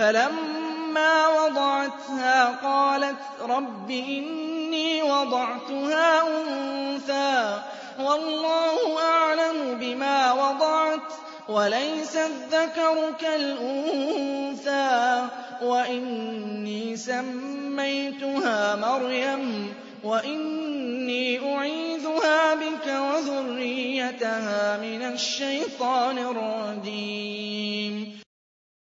فَلَمَّا وَضَعَتْهَا قَالَتْ رَبِّ إِنِّي وَضَعْتُهَا أُنثَىٰ وَاللَّهُ أَعْلَمُ بِمَا وَضَعَتْ وَلَيْسَ الذَّكَرُ كَالْأُنثَىٰ وَإِنِّي سَمَّيْتُهَا مَرْيَمَ وَإِنِّي أُعِيذُهَا بِكَ وَذُرِّيَّتَهَا مِنَ الشَّيْطَانِ الرَّجِيمِ